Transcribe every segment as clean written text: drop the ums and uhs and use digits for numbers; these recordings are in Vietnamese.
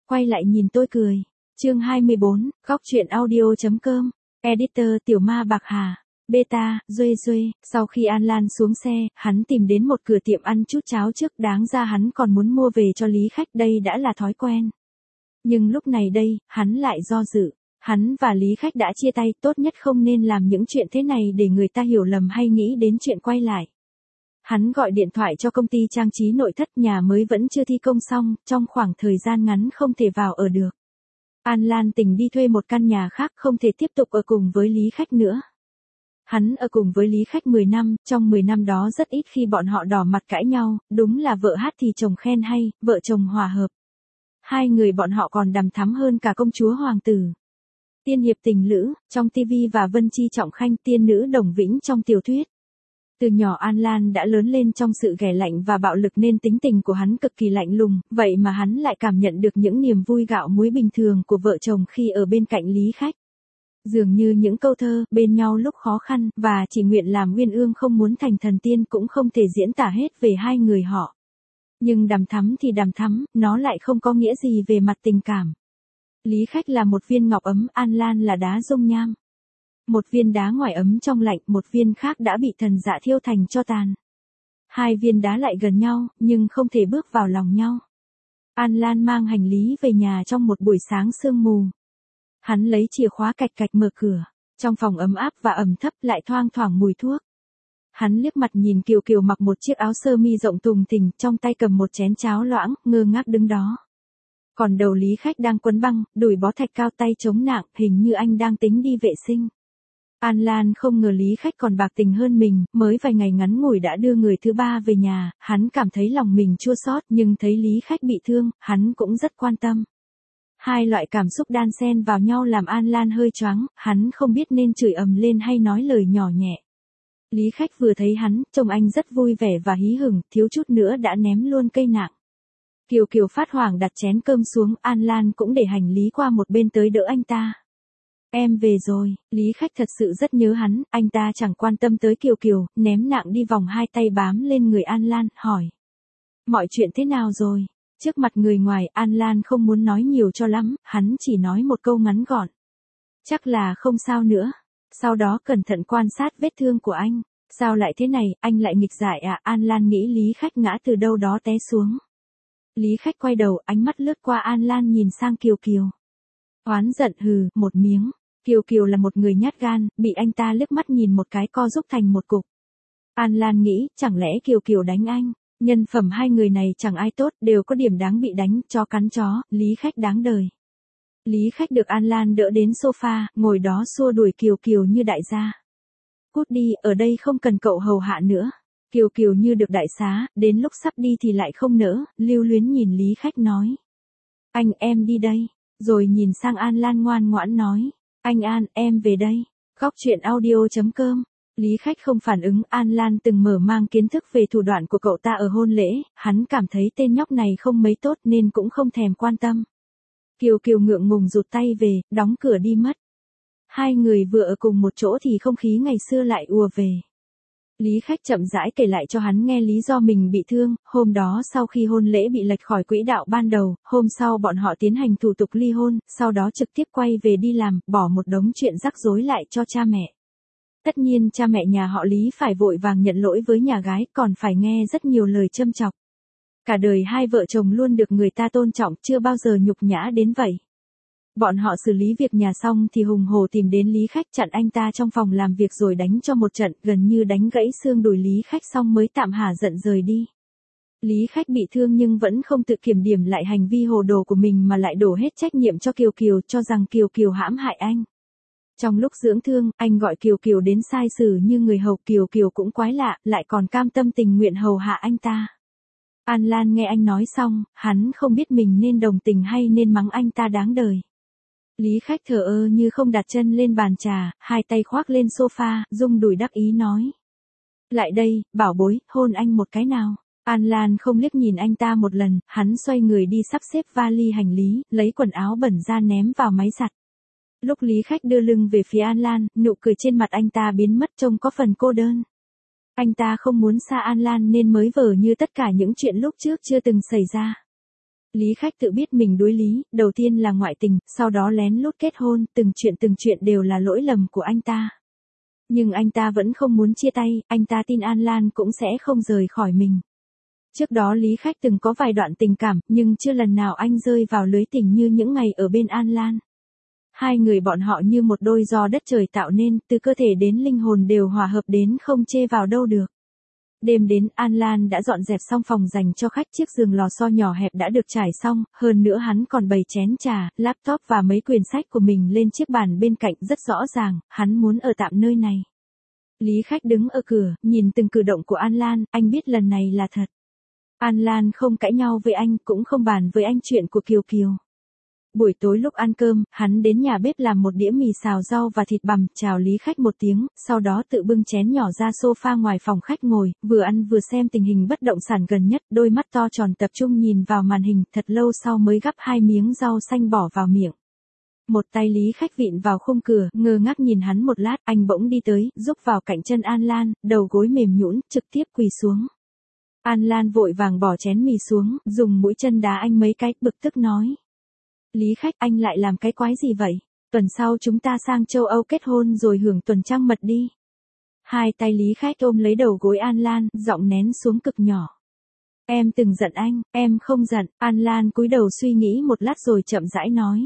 quay lại nhìn tôi cười. Chương 24, góc truyện audio.com. Editor Tiểu Ma Bạc Hà. Beta, Duê. Sau khi An Lan xuống xe, hắn tìm đến một cửa tiệm ăn chút cháo trước, đáng ra hắn còn muốn mua về cho Lý Khách, đây đã là thói quen. Nhưng lúc này đây, hắn lại do dự. Hắn và Lý Khách đã chia tay, tốt nhất không nên làm những chuyện thế này để người ta hiểu lầm hay nghĩ đến chuyện quay lại. Hắn gọi điện thoại cho công ty trang trí nội thất, nhà mới vẫn chưa thi công xong, trong khoảng thời gian ngắn không thể vào ở được. An Lan tình đi thuê một căn nhà khác, không thể tiếp tục ở cùng với Lý Khách nữa. Hắn ở cùng với Lý Khách 10 năm, trong 10 năm đó rất ít khi bọn họ đỏ mặt cãi nhau, đúng là vợ hát thì chồng khen hay, vợ chồng hòa hợp. Hai người bọn họ còn đằm thắm hơn cả công chúa hoàng tử. Tiên hiệp tình lữ, trong TV và Vân Chi Trọng Khanh, tiên nữ Đồng Vĩnh trong tiểu thuyết. Từ nhỏ An Lan đã lớn lên trong sự ghẻ lạnh và bạo lực nên tính tình của hắn cực kỳ lạnh lùng, vậy mà hắn lại cảm nhận được những niềm vui gạo muối bình thường của vợ chồng khi ở bên cạnh Lý Khách. Dường như những câu thơ, bên nhau lúc khó khăn, và chỉ nguyện làm uyên ương không muốn thành thần tiên cũng không thể diễn tả hết về hai người họ. Nhưng đằm thắm thì đằm thắm, nó lại không có nghĩa gì về mặt tình cảm. Lý Khách là một viên ngọc ấm, An Lan là đá dung nham. Một viên đá ngoài ấm trong lạnh, một viên khác đã bị thần dạ thiêu thành tro tàn. Hai viên đá lại gần nhau, nhưng không thể bước vào lòng nhau. An Lan mang hành lý về nhà trong một buổi sáng sương mù. Hắn lấy chìa khóa cạch cạch mở cửa. Trong phòng ấm áp và ẩm thấp lại thoang thoảng mùi thuốc. Hắn liếc mặt nhìn Kiều Kiều mặc một chiếc áo sơ mi rộng tùng thình, trong tay cầm một chén cháo loãng, ngơ ngác đứng đó. Còn đầu Lý Khách đang quấn băng, đùi bó thạch cao, tay chống nạng, hình như anh đang tính đi vệ sinh. An Lan không ngờ Lý Khách còn bạc tình hơn mình, mới vài ngày ngắn ngủi đã đưa người thứ ba về nhà, hắn cảm thấy lòng mình chua xót, nhưng thấy Lý Khách bị thương, hắn cũng rất quan tâm. Hai loại cảm xúc đan xen vào nhau làm An Lan hơi choáng, hắn không biết nên chửi ầm lên hay nói lời nhỏ nhẹ. Lý Khách vừa thấy hắn, trông anh rất vui vẻ và hí hửng, thiếu chút nữa đã ném luôn cây nạng. Kiều Kiều phát hoảng đặt chén cơm xuống, An Lan cũng để hành lý qua một bên tới đỡ anh ta. Em về rồi, Lý Khách thật sự rất nhớ hắn, anh ta chẳng quan tâm tới Kiều Kiều, ném nạng đi vòng hai tay bám lên người An Lan, hỏi. Mọi chuyện thế nào rồi? Trước mặt người ngoài, An Lan không muốn nói nhiều cho lắm, hắn chỉ nói một câu ngắn gọn. Chắc là không sao nữa. Sau đó cẩn thận quan sát vết thương của anh. Sao lại thế này, anh lại nghịch dại à? An Lan nghĩ Lý Khách ngã từ đâu đó té xuống. Lý Khách quay đầu, ánh mắt lướt qua An Lan nhìn sang Kiều Kiều. Oán giận hừ, một miếng. Kiều Kiều là một người nhát gan, bị anh ta liếc mắt nhìn một cái co rúc thành một cục. An Lan nghĩ, chẳng lẽ Kiều Kiều đánh anh? Nhân phẩm hai người này chẳng ai tốt, đều có điểm đáng bị đánh, chó cắn chó, Lý Khách đáng đời. Lý Khách được An Lan đỡ đến sofa, ngồi đó xua đuổi Kiều Kiều như đại gia. Cút đi, ở đây không cần cậu hầu hạ nữa. Kiều Kiều như được đại xá, đến lúc sắp đi thì lại không nỡ, lưu luyến nhìn Lý Khách nói. Anh em đi đây, rồi nhìn sang An Lan ngoan ngoãn nói. Anh An, em về đây. Góc truyện audio.com. Lý Khách không phản ứng, An Lan từng mở mang kiến thức về thủ đoạn của cậu ta ở hôn lễ, hắn cảm thấy tên nhóc này không mấy tốt nên cũng không thèm quan tâm. Kiều Kiều ngượng ngùng rụt tay về, đóng cửa đi mất. Hai người vừa ở cùng một chỗ thì không khí ngày xưa lại ùa về. Lý Khách chậm rãi kể lại cho hắn nghe lý do mình bị thương, hôm đó sau khi hôn lễ bị lệch khỏi quỹ đạo ban đầu, hôm sau bọn họ tiến hành thủ tục ly hôn, sau đó trực tiếp quay về đi làm, bỏ một đống chuyện rắc rối lại cho cha mẹ. Tất nhiên cha mẹ nhà họ Lý phải vội vàng nhận lỗi với nhà gái, còn phải nghe rất nhiều lời châm chọc. Cả đời hai vợ chồng luôn được người ta tôn trọng, chưa bao giờ nhục nhã đến vậy. Bọn họ xử lý việc nhà xong thì hùng hổ tìm đến Lý Khách, chặn anh ta trong phòng làm việc rồi đánh cho một trận, gần như đánh gãy xương đùi Lý Khách xong mới tạm hả giận rời đi. Lý Khách bị thương nhưng vẫn không tự kiểm điểm lại hành vi hồ đồ của mình mà lại đổ hết trách nhiệm cho Kiều Kiều, cho rằng Kiều Kiều hãm hại anh. Trong lúc dưỡng thương, anh gọi Kiều Kiều đến sai xử như người hầu, Kiều Kiều cũng quái lạ, lại còn cam tâm tình nguyện hầu hạ anh ta. An Lan nghe anh nói xong, hắn không biết mình nên đồng tình hay nên mắng anh ta đáng đời. Lý Khách thờ ơ như không, đặt chân lên bàn trà, hai tay khoác lên sofa, rung đùi đắc ý nói. Lại đây, bảo bối, hôn anh một cái nào. An Lan không liếc nhìn anh ta một lần, hắn xoay người đi sắp xếp vali hành lý, lấy quần áo bẩn ra ném vào máy giặt. Lúc Lý Khách đưa lưng về phía An Lan, nụ cười trên mặt anh ta biến mất, trông có phần cô đơn. Anh ta không muốn xa An Lan nên mới vờ như tất cả những chuyện lúc trước chưa từng xảy ra. Lý Khách tự biết mình đối lý, đầu tiên là ngoại tình, sau đó lén lút kết hôn, từng chuyện đều là lỗi lầm của anh ta. Nhưng anh ta vẫn không muốn chia tay, anh ta tin An Lan cũng sẽ không rời khỏi mình. Trước đó Lý Khách từng có vài đoạn tình cảm, nhưng chưa lần nào anh rơi vào lưới tình như những ngày ở bên An Lan. Hai người bọn họ như một đôi do đất trời tạo nên, từ cơ thể đến linh hồn đều hòa hợp đến không chê vào đâu được. Đêm đến, An Lan đã dọn dẹp xong phòng dành cho khách, chiếc giường lò xo nhỏ hẹp đã được trải xong, hơn nữa hắn còn bày chén trà, laptop và mấy quyển sách của mình lên chiếc bàn bên cạnh, rất rõ ràng, hắn muốn ở tạm nơi này. Lý Khách đứng ở cửa, nhìn từng cử động của An Lan, anh biết lần này là thật. An Lan không cãi nhau với anh, cũng không bàn với anh chuyện của Kiều Kiều. Buổi tối lúc ăn cơm, hắn đến nhà bếp làm một đĩa mì xào rau và thịt bằm, chào Lý Khách một tiếng, sau đó tự bưng chén nhỏ ra sofa ngoài phòng khách ngồi, vừa ăn vừa xem tình hình bất động sản gần nhất, đôi mắt to tròn tập trung nhìn vào màn hình, thật lâu sau mới gắp 2 miếng rau xanh bỏ vào miệng. Một tay Lý Khách vịn vào khung cửa, ngơ ngác nhìn hắn một lát, anh bỗng đi tới, giúp vào cạnh chân An Lan, đầu gối mềm nhũn, trực tiếp quỳ xuống. An Lan vội vàng bỏ chén mì xuống, dùng mũi chân đá anh mấy cái, bực tức nói. Lý Khách, anh lại làm cái quái gì vậy? Tuần sau chúng ta sang châu Âu kết hôn rồi hưởng tuần trăng mật đi. Hai tay Lý Khách ôm lấy đầu gối An Lan, giọng nén xuống cực nhỏ. Em từng giận anh, em không giận. An Lan cúi đầu suy nghĩ một lát rồi chậm rãi nói.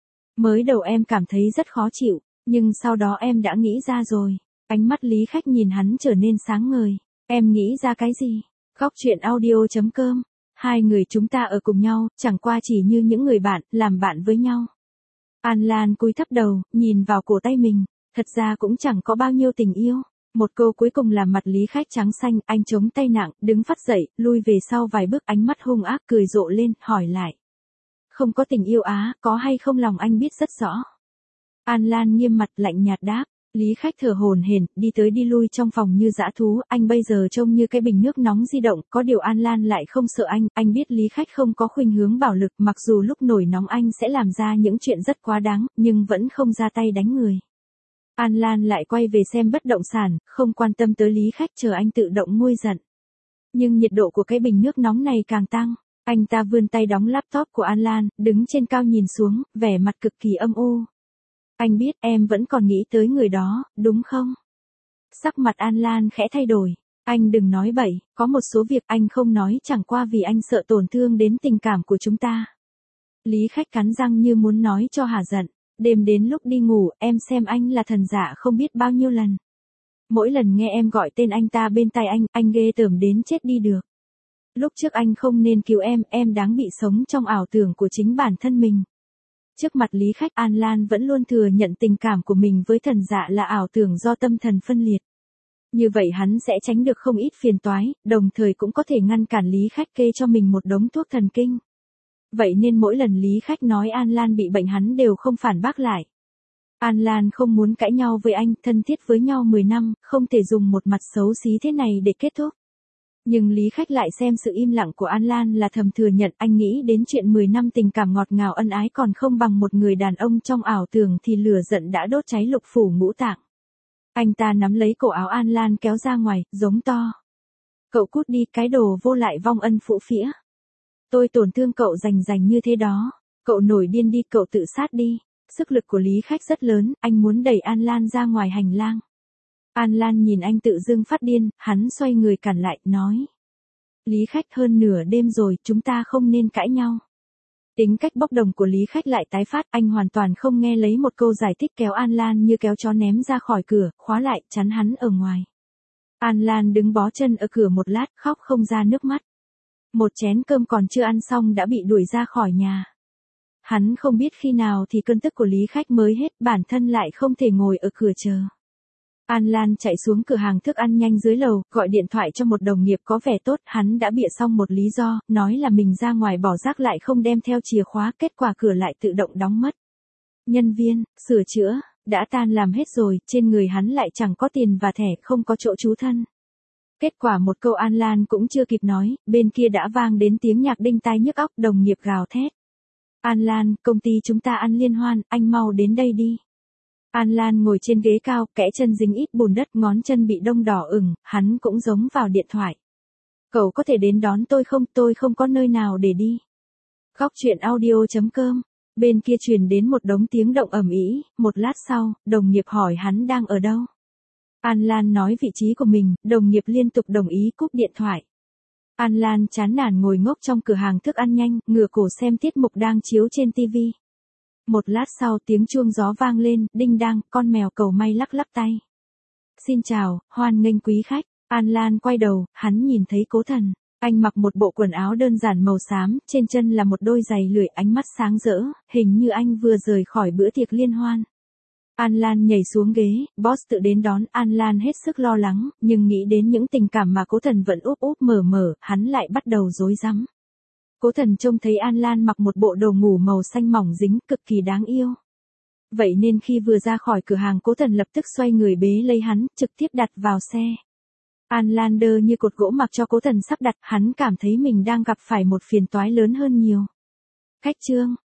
Mới đầu em cảm thấy rất khó chịu, nhưng sau đó em đã nghĩ ra rồi. Ánh mắt Lý Khách nhìn hắn trở nên sáng ngời. Em nghĩ ra cái gì? Góc truyện audio.com. Hai người chúng ta ở cùng nhau, chẳng qua chỉ như những người bạn, làm bạn với nhau. An Lan cúi thấp đầu, nhìn vào cổ tay mình, thật ra cũng chẳng có bao nhiêu tình yêu. Một câu cuối cùng làm mặt Lý Khách trắng xanh, anh chống tay nặng, đứng phắt dậy, lui về sau vài bước, ánh mắt hung ác cười rộ lên, hỏi lại. Không có tình yêu á, có hay không lòng anh biết rất rõ. An Lan nghiêm mặt lạnh nhạt đáp. Lý Khách thở hổn hển, đi tới đi lui trong phòng như dã thú, anh bây giờ trông như cái bình nước nóng di động, có điều An Lan lại không sợ anh biết Lý Khách không có khuynh hướng bạo lực, mặc dù lúc nổi nóng anh sẽ làm ra những chuyện rất quá đáng, nhưng vẫn không ra tay đánh người. An Lan lại quay về xem bất động sản, không quan tâm tới Lý Khách, chờ anh tự động nguôi giận. Nhưng nhiệt độ của cái bình nước nóng này càng tăng, anh ta vươn tay đóng laptop của An Lan, đứng trên cao nhìn xuống, vẻ mặt cực kỳ âm u. Anh biết em vẫn còn nghĩ tới người đó, đúng không? Sắc mặt An Lan khẽ thay đổi. Anh đừng nói bậy, có một số việc anh không nói chẳng qua vì anh sợ tổn thương đến tình cảm của chúng ta. Lý Khách cắn răng như muốn nói cho hả giận. Đêm đến lúc đi ngủ, em xem anh là thần giả không biết bao nhiêu lần. Mỗi lần nghe em gọi tên anh ta bên tai anh ghê tởm đến chết đi được. Lúc trước anh không nên cứu em đáng bị sống trong ảo tưởng của chính bản thân mình. Trước mặt Lý Khách, An Lan vẫn luôn thừa nhận tình cảm của mình với thần dạ là ảo tưởng do tâm thần phân liệt. Như vậy hắn sẽ tránh được không ít phiền toái, đồng thời cũng có thể ngăn cản Lý Khách kê cho mình một đống thuốc thần kinh. Vậy nên mỗi lần Lý Khách nói An Lan bị bệnh hắn đều không phản bác lại. An Lan không muốn cãi nhau với anh, thân thiết với nhau 10 năm, không thể dùng một mặt xấu xí thế này để kết thúc. Nhưng Lý Khách lại xem sự im lặng của An Lan là thầm thừa nhận, anh nghĩ đến chuyện 10 năm tình cảm ngọt ngào ân ái còn không bằng một người đàn ông trong ảo tưởng thì lửa giận đã đốt cháy lục phủ ngũ tạng. Anh ta nắm lấy cổ áo An Lan kéo ra ngoài, giống to. Cậu cút đi, cái đồ vô lại vong ân phụ phĩa. Tôi tổn thương cậu rành như thế đó. Cậu nổi điên đi, cậu tự sát đi. Sức lực của Lý Khách rất lớn, anh muốn đẩy An Lan ra ngoài hành lang. An Lan nhìn anh tự dưng phát điên, hắn xoay người cản lại, nói. Lý Khách, hơn nửa đêm rồi, chúng ta không nên cãi nhau. Tính cách bốc đồng của Lý Khách lại tái phát, anh hoàn toàn không nghe lấy một câu giải thích, kéo An Lan như kéo chó ném ra khỏi cửa, khóa lại, chắn hắn ở ngoài. An Lan đứng bó chân ở cửa một lát, khóc không ra nước mắt. Một chén cơm còn chưa ăn xong đã bị đuổi ra khỏi nhà. Hắn không biết khi nào thì cơn tức của Lý Khách mới hết, bản thân lại không thể ngồi ở cửa chờ. An Lan chạy xuống cửa hàng thức ăn nhanh dưới lầu, gọi điện thoại cho một đồng nghiệp có vẻ tốt, hắn đã bịa xong một lý do, nói là mình ra ngoài bỏ rác lại không đem theo chìa khóa, kết quả cửa lại tự động đóng mất. Nhân viên, sửa chữa, đã tan làm hết rồi, trên người hắn lại chẳng có tiền và thẻ, không có chỗ trú thân. Kết quả một câu An Lan cũng chưa kịp nói, bên kia đã vang đến tiếng nhạc đinh tai nhức óc, đồng nghiệp gào thét. An Lan, công ty chúng ta ăn liên hoan, anh mau đến đây đi. An Lan ngồi trên ghế cao, kẽ chân dính ít bùn đất, ngón chân bị đông đỏ ửng, hắn cũng giống vào điện thoại. Cậu có thể đến đón tôi không có nơi nào để đi. Góc truyện audio.com. Bên kia truyền đến một đống tiếng động ầm ĩ, một lát sau, đồng nghiệp hỏi hắn đang ở đâu. An Lan nói vị trí của mình, đồng nghiệp liên tục đồng ý cúp điện thoại. An Lan chán nản ngồi ngốc trong cửa hàng thức ăn nhanh, ngửa cổ xem tiết mục đang chiếu trên TV. Một lát sau tiếng chuông gió vang lên, đinh đăng, con mèo cầu may lắc lắc tay. Xin chào, hoan nghênh quý khách. An Lan quay đầu, hắn nhìn thấy Cố Thần. Anh mặc một bộ quần áo đơn giản màu xám, trên chân là một đôi giày lười, ánh mắt sáng rỡ, hình như anh vừa rời khỏi bữa tiệc liên hoan. An Lan nhảy xuống ghế, boss tự đến đón. An Lan hết sức lo lắng, nhưng nghĩ đến những tình cảm mà Cố Thần vẫn úp úp mở, hắn lại bắt đầu rối rắm. Cố Thần trông thấy An Lan mặc một bộ đồ ngủ màu xanh mỏng dính, cực kỳ đáng yêu. Vậy nên khi vừa ra khỏi cửa hàng, Cố Thần lập tức xoay người bế lấy hắn, trực tiếp đặt vào xe. An Lan đơ như cột gỗ mặc cho Cố Thần sắp đặt, hắn cảm thấy mình đang gặp phải một phiền toái lớn hơn nhiều. Khách Trương,